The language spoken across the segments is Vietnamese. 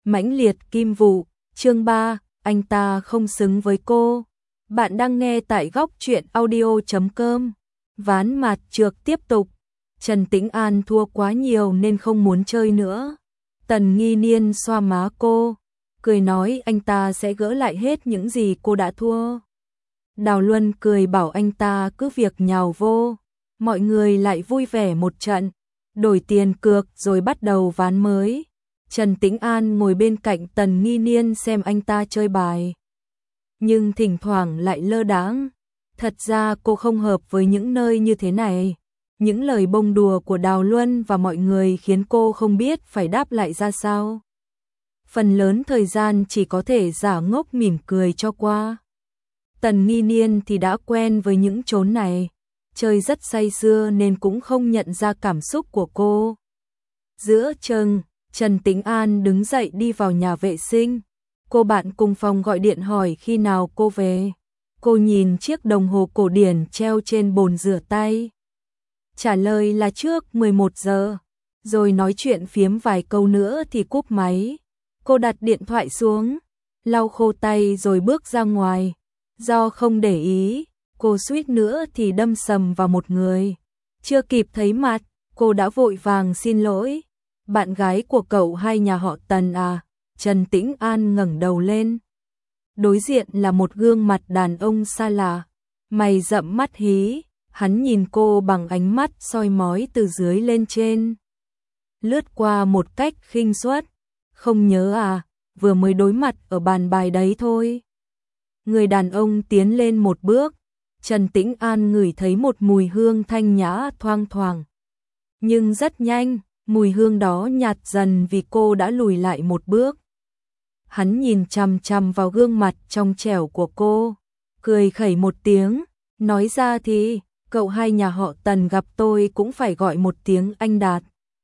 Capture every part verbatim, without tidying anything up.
Mãnh liệt kim vụ, chương ba, anh ta không xứng với cô. Bạn đang nghe tại góc truyện audio chấm com. Ván mặt trược tiếp tục. Trần Tĩnh An thua quá nhiều nên không muốn chơi nữa. Tần Nghi Niên xoa má cô, cười nói anh ta sẽ gỡ lại hết những gì cô đã thua. Đào Luân cười bảo anh ta cứ việc nhào vô. Mọi người lại vui vẻ một trận, đổi tiền cược rồi bắt đầu ván mới. Trần Tĩnh An ngồi bên cạnh Tần Nghi Niên xem anh ta chơi bài, nhưng thỉnh thoảng lại lơ đãng. Thật ra cô không hợp với những nơi như thế này. Những lời bông đùa của Đào Luân và mọi người khiến cô không biết phải đáp lại ra sao. Phần lớn thời gian chỉ có thể giả ngốc mỉm cười cho qua. Tần Nghi Niên thì đã quen với những chốn này, chơi rất say sưa nên cũng không nhận ra cảm xúc của cô. Giữa chừng, Trần Tĩnh An đứng dậy đi vào nhà vệ sinh. Cô bạn cùng phòng gọi điện hỏi khi nào cô về. Cô nhìn chiếc đồng hồ cổ điển treo trên bồn rửa tay. Trả lời là trước mười một giờ, rồi nói chuyện phiếm vài câu nữa thì cúp máy. Cô đặt điện thoại xuống, lau khô tay rồi bước ra ngoài. Do không để ý, cô suýt nữa thì đâm sầm vào một người. Chưa kịp thấy mặt, cô đã vội vàng xin lỗi. Bạn gái của cậu hai nhà họ Tần à? Trần Tĩnh An ngẩng đầu lên. Đối diện là một gương mặt đàn ông xa lạ, mày rậm mắt hí. Hắn nhìn cô bằng ánh mắt soi mói từ dưới lên trên, lướt qua một cách khinh suất. Không nhớ à, vừa mới đối mặt ở bàn bài đấy thôi. Người đàn ông tiến lên một bước. Trần Tĩnh An ngửi thấy một mùi hương thanh nhã thoang thoảng. Nhưng rất nhanh, mùi hương đó nhạt dần vì cô đã lùi lại một bước. Hắn nhìn chằm chằm vào gương mặt trong trẻo của cô, cười khẩy một tiếng, nói ra thì cậu hai nhà họ Tần gặp tôi cũng phải gọi một tiếng anh Đạt.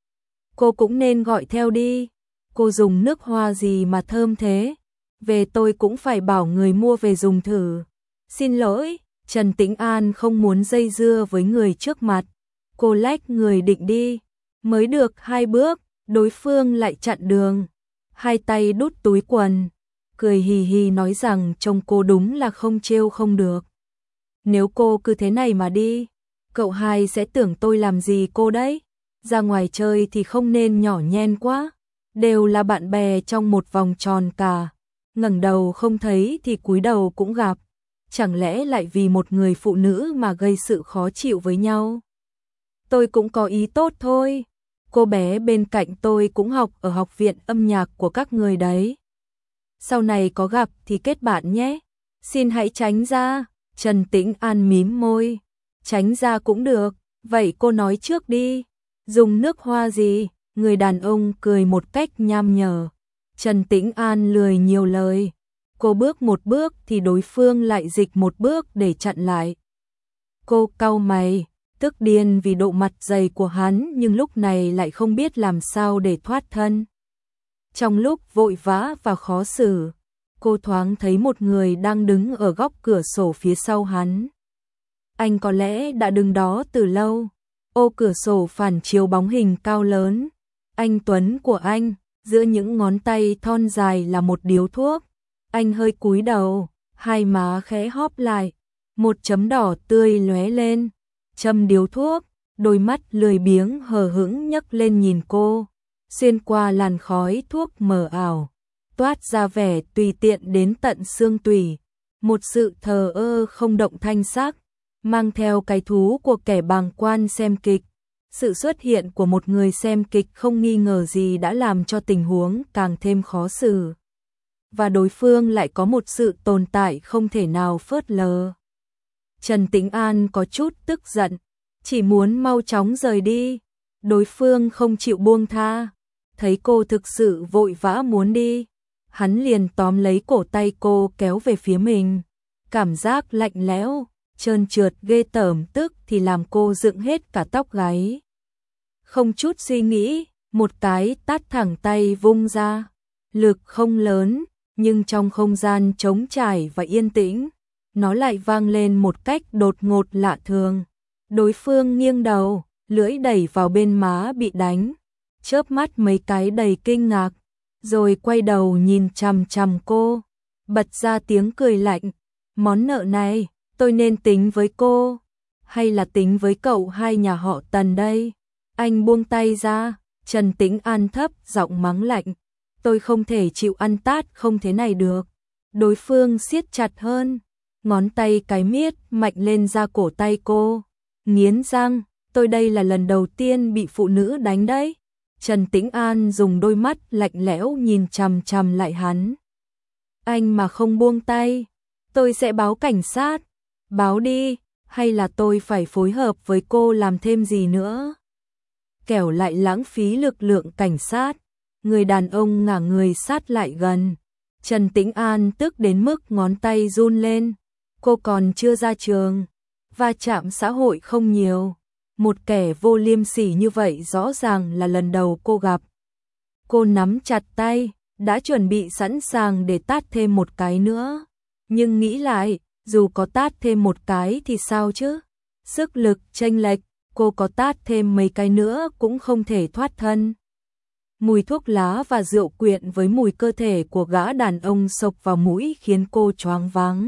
Cô cũng nên gọi theo đi. Cô dùng nước hoa gì mà thơm thế? Về tôi cũng phải bảo người mua về dùng thử. Xin lỗi, Trần Tĩnh An không muốn dây dưa với người trước mặt. Cô lách người định đi. Mới được hai bước, đối phương lại chặn đường. Hai tay đút túi quần, cười hì hì nói rằng trông cô đúng là không trêu không được. Nếu cô cứ thế này mà đi, cậu hai sẽ tưởng tôi làm gì cô đấy. Ra ngoài chơi thì không nên nhỏ nhen quá. Đều là bạn bè trong một vòng tròn cả. Ngẩng đầu không thấy thì cúi đầu cũng gặp. Chẳng lẽ lại vì một người phụ nữ mà gây sự khó chịu với nhau? Tôi cũng có ý tốt thôi. Cô bé bên cạnh tôi cũng học ở học viện âm nhạc của các người đấy. Sau này có gặp thì kết bạn nhé. Xin hãy tránh ra. Trần Tĩnh An mím môi. Tránh ra cũng được. Vậy cô nói trước đi. Dùng nước hoa gì? Người đàn ông cười một cách nham nhở. Trần Tĩnh An lười nhiều lời. Cô bước một bước thì đối phương lại dịch một bước để chặn lại. Cô cau mày, tức điên vì độ mặt dày của hắn nhưng lúc này lại không biết làm sao để thoát thân. Trong lúc vội vã và khó xử, cô thoáng thấy một người đang đứng ở góc cửa sổ phía sau hắn. Anh có lẽ đã đứng đó từ lâu. Ô cửa sổ phản chiếu bóng hình cao lớn. Anh tuấn của anh, giữa những ngón tay thon dài là một điếu thuốc. Anh hơi cúi đầu, hai má khẽ hóp lại, một chấm đỏ tươi lóe lên. Châm điếu thuốc, đôi mắt lười biếng hờ hững nhấc lên nhìn cô. Xuyên qua làn khói thuốc mờ ảo, toát ra vẻ tùy tiện đến tận xương tủy. Một sự thờ ơ không động thanh sắc, mang theo cái thú của kẻ bàng quan xem kịch. Sự xuất hiện của một người xem kịch không nghi ngờ gì đã làm cho tình huống càng thêm khó xử. Và đối phương lại có một sự tồn tại không thể nào phớt lờ. Trần Tĩnh An có chút tức giận, chỉ muốn mau chóng rời đi. Đối phương không chịu buông tha. Thấy cô thực sự vội vã muốn đi, hắn liền tóm lấy cổ tay cô kéo về phía mình. Cảm giác lạnh lẽo, trơn trượt ghê tởm tức thì làm cô dựng hết cả tóc gáy. Không chút suy nghĩ, một cái tát thẳng tay vung ra. Lực không lớn, nhưng trong không gian trống trải và yên tĩnh, nó lại vang lên một cách đột ngột lạ thường. Đối phương nghiêng đầu, lưỡi đẩy vào bên má bị đánh, chớp mắt mấy cái đầy kinh ngạc, rồi quay đầu nhìn chằm chằm cô, bật ra tiếng cười lạnh. Món nợ này, tôi nên tính với cô, hay là tính với cậu hai nhà họ Tần đây? Anh buông tay ra, Trần Tĩnh An thấp giọng mắng lạnh. Tôi không thể chịu ăn tát không thế này được. Đối phương siết chặt hơn, ngón tay cái miết mạnh lên da cổ tay cô. Nghiến răng, tôi đây là lần đầu tiên bị phụ nữ đánh đấy. Trần Tĩnh An dùng đôi mắt lạnh lẽo nhìn chằm chằm lại hắn. Anh mà không buông tay, tôi sẽ báo cảnh sát. Báo đi, hay là tôi phải phối hợp với cô làm thêm gì nữa? Kẻo lại lãng phí lực lượng cảnh sát. Người đàn ông ngả người sát lại gần. Trần Tĩnh An tức đến mức ngón tay run lên. Cô còn chưa ra trường, va chạm xã hội không nhiều. Một kẻ vô liêm sỉ như vậy rõ ràng là lần đầu cô gặp. Cô nắm chặt tay, đã chuẩn bị sẵn sàng để tát thêm một cái nữa. Nhưng nghĩ lại, dù có tát thêm một cái thì sao chứ? Sức lực chênh lệch, cô có tát thêm mấy cái nữa cũng không thể thoát thân. Mùi thuốc lá và rượu quyện với mùi cơ thể của gã đàn ông xộc vào mũi khiến cô choáng váng.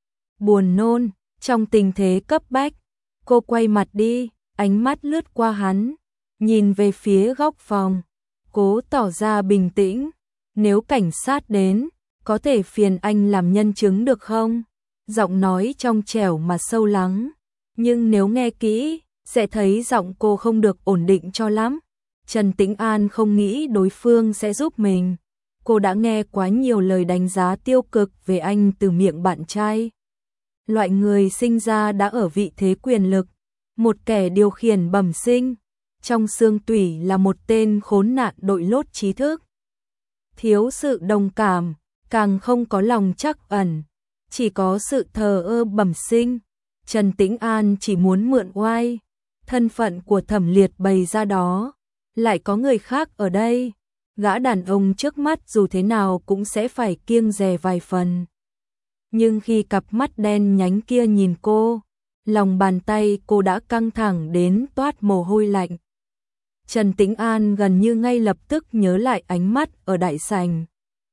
Buồn nôn, trong tình thế cấp bách, cô quay mặt đi, ánh mắt lướt qua hắn, nhìn về phía góc phòng, cố tỏ ra bình tĩnh. Nếu cảnh sát đến, có thể phiền anh làm nhân chứng được không? Giọng nói trong trẻo mà sâu lắng, nhưng nếu nghe kỹ, sẽ thấy giọng cô không được ổn định cho lắm. Trần Tĩnh An không nghĩ đối phương sẽ giúp mình. Cô đã nghe quá nhiều lời đánh giá tiêu cực về anh từ miệng bạn trai. Loại người sinh ra đã ở vị thế quyền lực, một kẻ điều khiển bẩm sinh, trong xương tủy là một tên khốn nạn đội lốt trí thức. Thiếu sự đồng cảm, càng không có lòng trắc ẩn, chỉ có sự thờ ơ bẩm sinh. Trần Tĩnh An chỉ muốn mượn oai, thân phận của Thẩm Liệt bày ra đó, lại có người khác ở đây, gã đàn ông trước mắt dù thế nào cũng sẽ phải kiêng dè vài phần. Nhưng khi cặp mắt đen nhánh kia nhìn cô, lòng bàn tay cô đã căng thẳng đến toát mồ hôi lạnh. Trần Tĩnh An gần như ngay lập tức nhớ lại ánh mắt ở đại sảnh.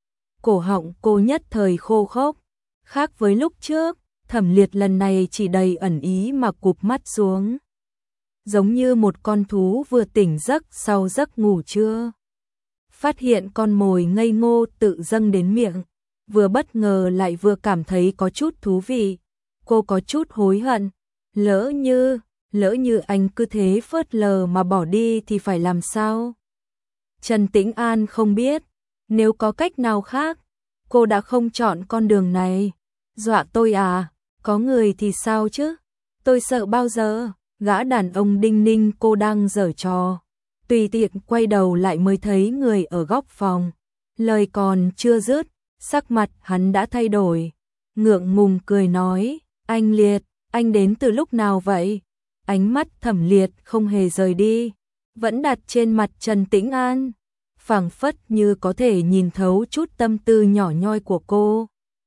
Cổ họng cô nhất thời khô khốc, khác với lúc trước, Thẩm Liệt lần này chỉ đầy ẩn ý mà cụp mắt xuống, giống như một con thú vừa tỉnh giấc sau giấc ngủ trưa. Phát hiện con mồi ngây ngô tự dâng đến miệng, vừa bất ngờ lại vừa cảm thấy có chút thú vị. Cô có chút hối hận, lỡ như, lỡ như anh cứ thế phớt lờ mà bỏ đi thì phải làm sao? Trần Tĩnh An không biết, nếu có cách nào khác, cô đã không chọn con đường này. Dọa tôi à, có người thì sao chứ? Tôi sợ bao giờ? Gã đàn ông đinh ninh cô đang giở trò. Tùy tiện quay đầu lại mới thấy người ở góc phòng. Lời còn chưa dứt, sắc mặt hắn đã thay đổi. Ngượng ngùng cười nói, anh Liệt, anh đến từ lúc nào vậy? Ánh mắt Thẩm Liệt không hề rời đi, vẫn đặt trên mặt Trần Tĩnh An, phảng phất như có thể nhìn thấu chút tâm tư nhỏ nhoi của cô.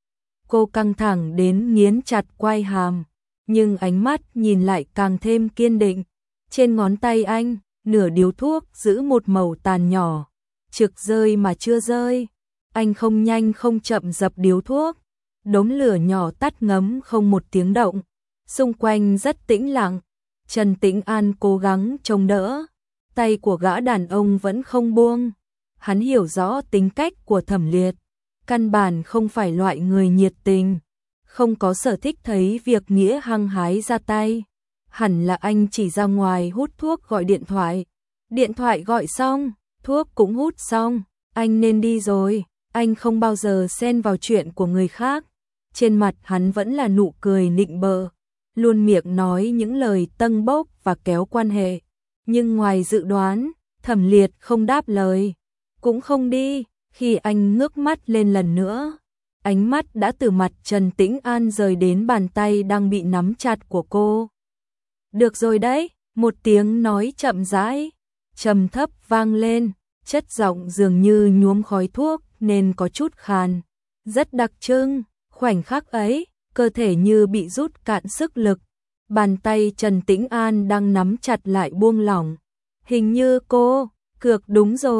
Cô căng thẳng đến nghiến chặt quai hàm, nhưng ánh mắt nhìn lại càng thêm kiên định. Trên ngón tay anh, nửa điếu thuốc giữ một màu tàn nhỏ, trực rơi mà chưa rơi. Anh không nhanh không chậm dập điếu thuốc, đốm lửa nhỏ tắt ngấm không một tiếng động. Xung quanh rất tĩnh lặng. Trần Tĩnh An cố gắng chống đỡ, tay của gã đàn ông vẫn không buông. Hắn hiểu rõ tính cách của Thẩm Liệt, căn bản không phải loại người nhiệt tình, không có sở thích thấy việc nghĩa hăng hái ra tay. Hẳn là anh chỉ ra ngoài hút thuốc gọi điện thoại. Điện thoại gọi xong, thuốc cũng hút xong, anh nên đi rồi. Anh không bao giờ xen vào chuyện của người khác. Trên mặt hắn vẫn là nụ cười nịnh bợ, luôn miệng nói những lời tâng bốc và kéo quan hệ. Nhưng ngoài dự đoán, Thẩm Liệt không đáp lời, cũng không đi. Khi anh ngước mắt lên lần nữa, ánh mắt đã từ mặt Trần Tĩnh An rời đến bàn tay đang bị nắm chặt của cô. Được rồi đấy, một tiếng nói chậm rãi, trầm thấp vang lên, chất giọng dường như nhuốm khói thuốc nên có chút khàn, rất đặc trưng. Khoảnh khắc ấy, cơ thể như bị rút cạn sức lực, bàn tay Trần Tĩnh An đang nắm chặt lại buông lỏng. Hình như cô, cược đúng rồi,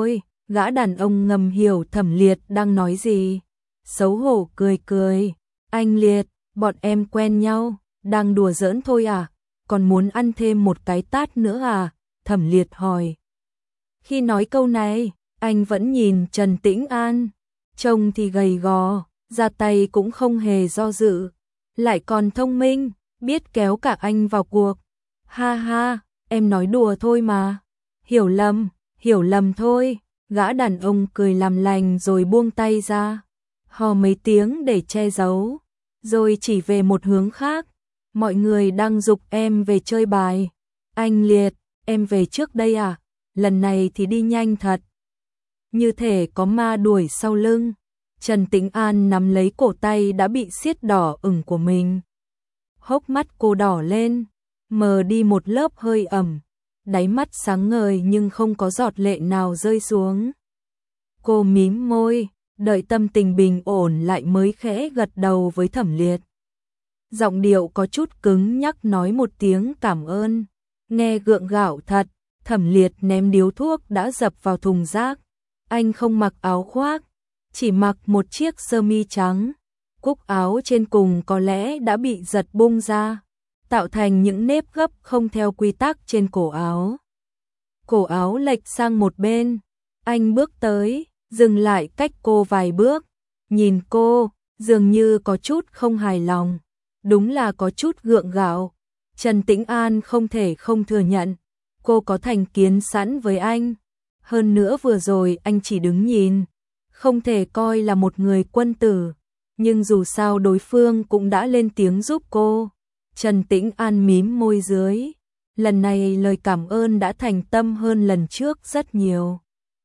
Gã đàn ông ngầm hiểu Thẩm Liệt đang nói gì, xấu hổ cười cười, anh Liệt, bọn em quen nhau, đang đùa giỡn thôi à, còn muốn ăn thêm một cái tát nữa à, Thẩm Liệt hỏi. Khi nói câu này, anh vẫn nhìn Trần Tĩnh An, trông thì gầy gò, ra tay cũng không hề do dự, lại còn thông minh, biết kéo cả anh vào cuộc. Ha ha, em nói đùa thôi mà, hiểu lầm, hiểu lầm thôi, gã đàn ông cười làm lành rồi buông tay ra, hò mấy tiếng để che giấu, rồi chỉ về một hướng khác, mọi người đang giục em về chơi bài. Anh Liệt, em về trước đây à, lần này thì đi nhanh thật. Như thể có ma đuổi sau lưng, Trần Tĩnh An nắm lấy cổ tay đã bị siết đỏ ửng của mình. Hốc mắt cô đỏ lên, mờ đi một lớp hơi ẩm, đáy mắt sáng ngời nhưng không có giọt lệ nào rơi xuống. Cô mím môi, đợi tâm tình bình ổn lại mới khẽ gật đầu với Thẩm Liệt. Giọng điệu có chút cứng nhắc nói một tiếng cảm ơn, nghe gượng gạo thật. Thẩm Liệt ném điếu thuốc đã dập vào thùng rác. Anh không mặc áo khoác, chỉ mặc một chiếc sơ mi trắng. Cúc áo trên cùng có lẽ đã bị giật bung ra, tạo thành những nếp gấp không theo quy tắc trên cổ áo. Cổ áo lệch sang một bên, anh bước tới, dừng lại cách cô vài bước, nhìn cô, dường như có chút không hài lòng, đúng là có chút gượng gạo. Trần Tĩnh An không thể không thừa nhận, cô có thành kiến sẵn với anh. Hơn nữa vừa rồi anh chỉ đứng nhìn, không thể coi là một người quân tử, nhưng dù sao đối phương cũng đã lên tiếng giúp cô. Trần Tĩnh An mím môi dưới, lần này lời cảm ơn đã thành tâm hơn lần trước rất nhiều.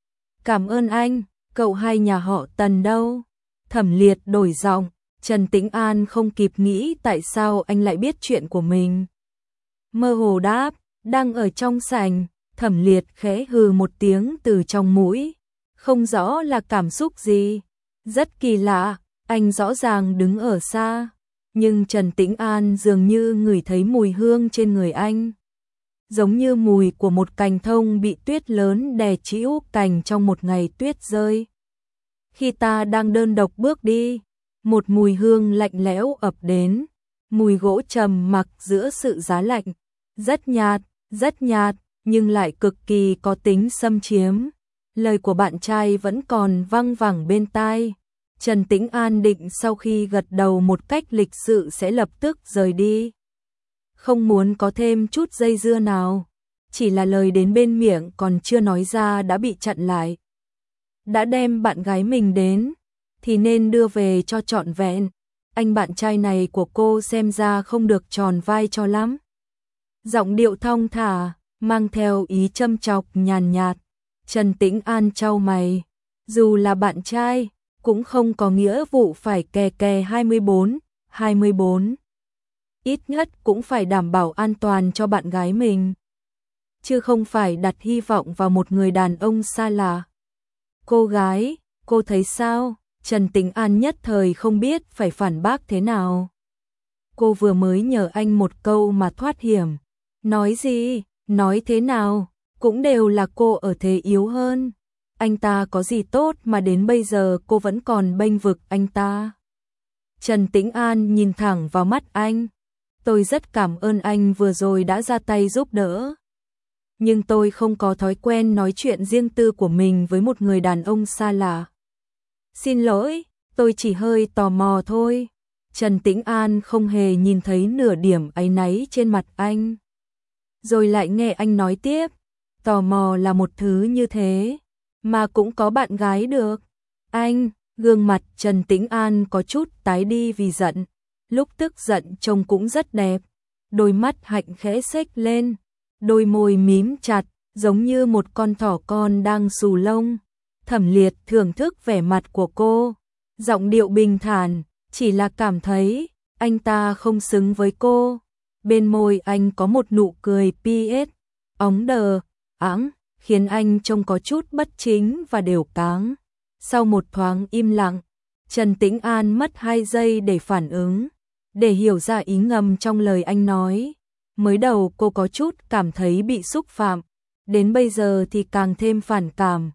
Cảm ơn anh, cậu hai nhà họ Tần đâu? Thẩm Liệt đổi giọng, Trần Tĩnh An không kịp nghĩ tại sao anh lại biết chuyện của mình. Mơ hồ đáp, đang ở trong sảnh. Thẩm Liệt khẽ hừ một tiếng từ trong mũi, không rõ là cảm xúc gì. Rất kỳ lạ, anh rõ ràng đứng ở xa, nhưng Trần Tĩnh An dường như ngửi thấy mùi hương trên người anh. Giống như mùi của một cành thông bị tuyết lớn đè trĩu cành trong một ngày tuyết rơi. Khi ta đang đơn độc bước đi, một mùi hương lạnh lẽo ập đến, mùi gỗ trầm mặc giữa sự giá lạnh, rất nhạt, rất nhạt, nhưng lại cực kỳ có tính xâm chiếm. Lời của bạn trai vẫn còn văng vẳng bên tai. Trần Tĩnh An định sau khi gật đầu một cách lịch sự sẽ lập tức rời đi. Không muốn có thêm chút dây dưa nào. Chỉ là lời đến bên miệng còn chưa nói ra đã bị chặn lại. Đã đem bạn gái mình đến, thì nên đưa về cho trọn vẹn. Anh bạn trai này của cô xem ra không được tròn vai cho lắm. Giọng điệu thong thả, mang theo ý châm chọc nhàn nhạt. Trần Tĩnh An chau mày, dù là bạn trai, cũng không có nghĩa vụ phải kè kè hai mươi bốn, hai mươi bốn. Ít nhất cũng phải đảm bảo an toàn cho bạn gái mình, chứ không phải đặt hy vọng vào một người đàn ông xa lạ. Cô gái, cô thấy sao? Trần Tĩnh An nhất thời không biết phải phản bác thế nào. Cô vừa mới nhờ anh một câu mà thoát hiểm. Nói gì? Nói thế nào? Cũng đều là cô ở thế yếu hơn. Anh ta có gì tốt mà đến bây giờ cô vẫn còn bênh vực anh ta? Trần Tĩnh An nhìn thẳng vào mắt anh. Tôi rất cảm ơn anh vừa rồi đã ra tay giúp đỡ. Nhưng tôi không có thói quen nói chuyện riêng tư của mình với một người đàn ông xa lạ. Xin lỗi, tôi chỉ hơi tò mò thôi. Trần Tĩnh An không hề nhìn thấy nửa điểm áy náy trên mặt anh. Rồi lại nghe anh nói tiếp, tò mò là một thứ như thế, mà cũng có bạn gái được. Anh, gương mặt Trần Tĩnh An có chút tái đi vì giận, lúc tức giận trông cũng rất đẹp. Đôi mắt hạnh khẽ xếch lên, đôi môi mím chặt, giống như một con thỏ con đang xù lông. Thẩm Liệt thưởng thức vẻ mặt của cô, giọng điệu bình thản, chỉ là cảm thấy anh ta không xứng với cô. Bên môi anh có một nụ cười pi ết, óng đờ, ẵng, khiến anh trông có chút bất chính và đều cáng. Sau một thoáng im lặng, Trần Tĩnh An mất hai giây để phản ứng, để hiểu ra ý ngầm trong lời anh nói. Mới đầu cô có chút cảm thấy bị xúc phạm, đến bây giờ thì càng thêm phản cảm.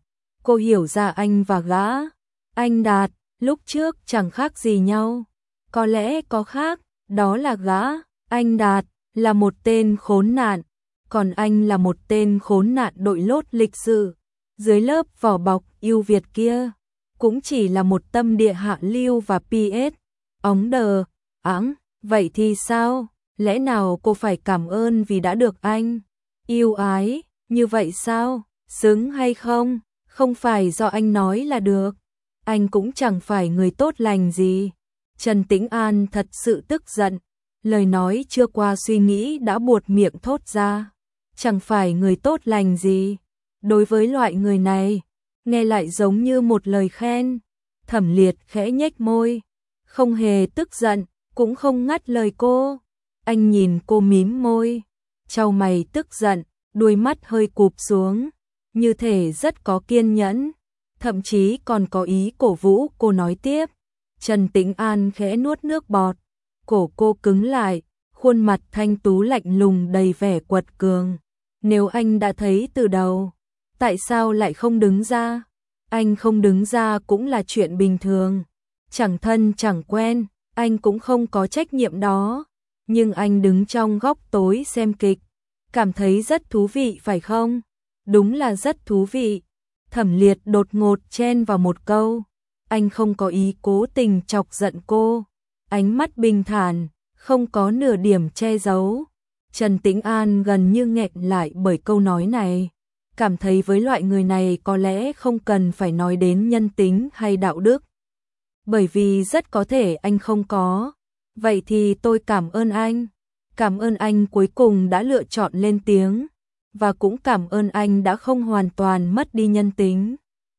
Cô hiểu ra anh và gã. Anh Đạt, lúc trước chẳng khác gì nhau. Có lẽ có khác, đó là gã. Anh Đạt là một tên khốn nạn, còn anh là một tên khốn nạn đội lốt lịch sự. Dưới lớp vỏ bọc yêu Việt kia, cũng chỉ là một tâm địa hạ lưu và pê ét. Ống đờ, ẵng, vậy thì sao? Lẽ nào cô phải cảm ơn vì đã được anh yêu ái, như vậy sao? Xứng hay không? Không phải do anh nói là được. Anh cũng chẳng phải người tốt lành gì. Trần Tĩnh An thật sự tức giận. Lời nói chưa qua suy nghĩ đã buột miệng thốt ra. Chẳng phải người tốt lành gì. Đối với loại người này, nghe lại giống như một lời khen. Thẩm Liệt khẽ nhếch môi, không hề tức giận, cũng không ngắt lời cô. Anh nhìn cô mím môi, chau mày tức giận, đuôi mắt hơi cụp xuống, như thể rất có kiên nhẫn, thậm chí còn có ý cổ vũ cô nói tiếp. Trần Tĩnh An khẽ nuốt nước bọt, cổ cô cứng lại, khuôn mặt thanh tú lạnh lùng đầy vẻ quật cường. Nếu anh đã thấy từ đầu, tại sao lại không đứng ra? Anh không đứng ra cũng là chuyện bình thường. Chẳng thân chẳng quen, anh cũng không có trách nhiệm đó. Nhưng anh đứng trong góc tối xem kịch, cảm thấy rất thú vị phải không? Đúng là rất thú vị. Thẩm Liệt đột ngột chen vào một câu. Anh không có ý cố tình chọc giận cô. Ánh mắt bình thản, không có nửa điểm che giấu. Trần Tĩnh An gần như nghẹn lại bởi câu nói này. Cảm thấy với loại người này có lẽ không cần phải nói đến nhân tính hay đạo đức. Bởi vì rất có thể anh không có. Vậy thì tôi cảm ơn anh. Cảm ơn anh cuối cùng đã lựa chọn lên tiếng. Và cũng cảm ơn anh đã không hoàn toàn mất đi nhân tính.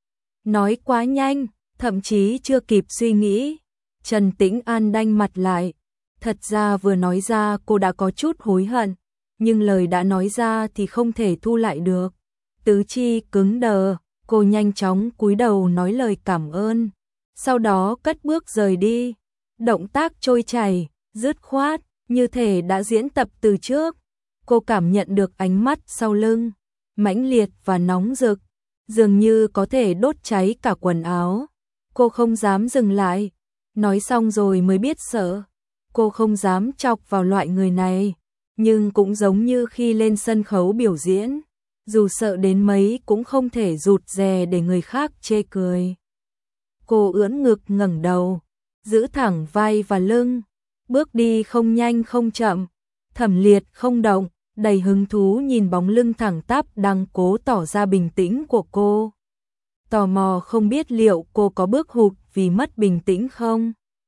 Nói quá nhanh, thậm chí chưa kịp suy nghĩ. Trần Tĩnh An đanh mặt lại. Thật ra vừa nói ra cô đã có chút hối hận. Nhưng lời đã nói ra thì không thể thu lại được. Tứ chi cứng đờ, cô nhanh chóng cúi đầu nói lời cảm ơn. Sau đó cất bước rời đi. Động tác trôi chảy, dứt khoát, như thể đã diễn tập từ trước. Cô cảm nhận được ánh mắt sau lưng, mãnh liệt và nóng rực, dường như có thể đốt cháy cả quần áo. Cô không dám dừng lại, nói xong rồi mới biết sợ. Cô không dám chọc vào loại người này, nhưng cũng giống như khi lên sân khấu biểu diễn, dù sợ đến mấy cũng không thể rụt rè để người khác chê cười. Cô ưỡn ngực ngẩng đầu, giữ thẳng vai và lưng, bước đi không nhanh không chậm. Thẩm Liệt không động, đầy hứng thú nhìn bóng lưng thẳng tắp đang cố tỏ ra bình tĩnh của cô. Tò mò không biết liệu cô có bước hụt vì mất bình tĩnh không.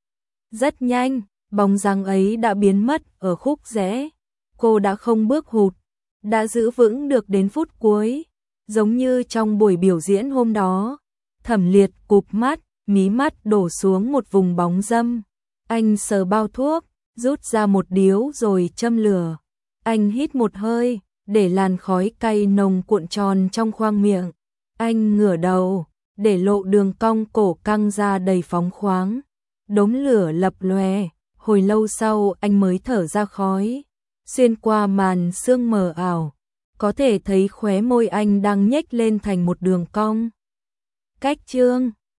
Rất nhanh, bóng dáng ấy đã biến mất ở khúc rẽ. Cô đã không bước hụt, đã giữ vững được đến phút cuối. Giống như trong buổi biểu diễn hôm đó, Thẩm Liệt cụp mắt, mí mắt đổ xuống một vùng bóng râm. Anh sờ bao thuốc, rút ra một điếu rồi châm lửa. Anh hít một hơi, để làn khói cay nồng cuộn tròn trong khoang miệng. Anh ngửa đầu, để lộ đường cong cổ căng ra đầy phóng khoáng. Đốm lửa lập lòe, hồi lâu sau anh mới thở ra khói. Xuyên qua màn sương mờ ảo, có thể thấy khóe môi anh đang nhếch lên thành một đường cong. Cách chương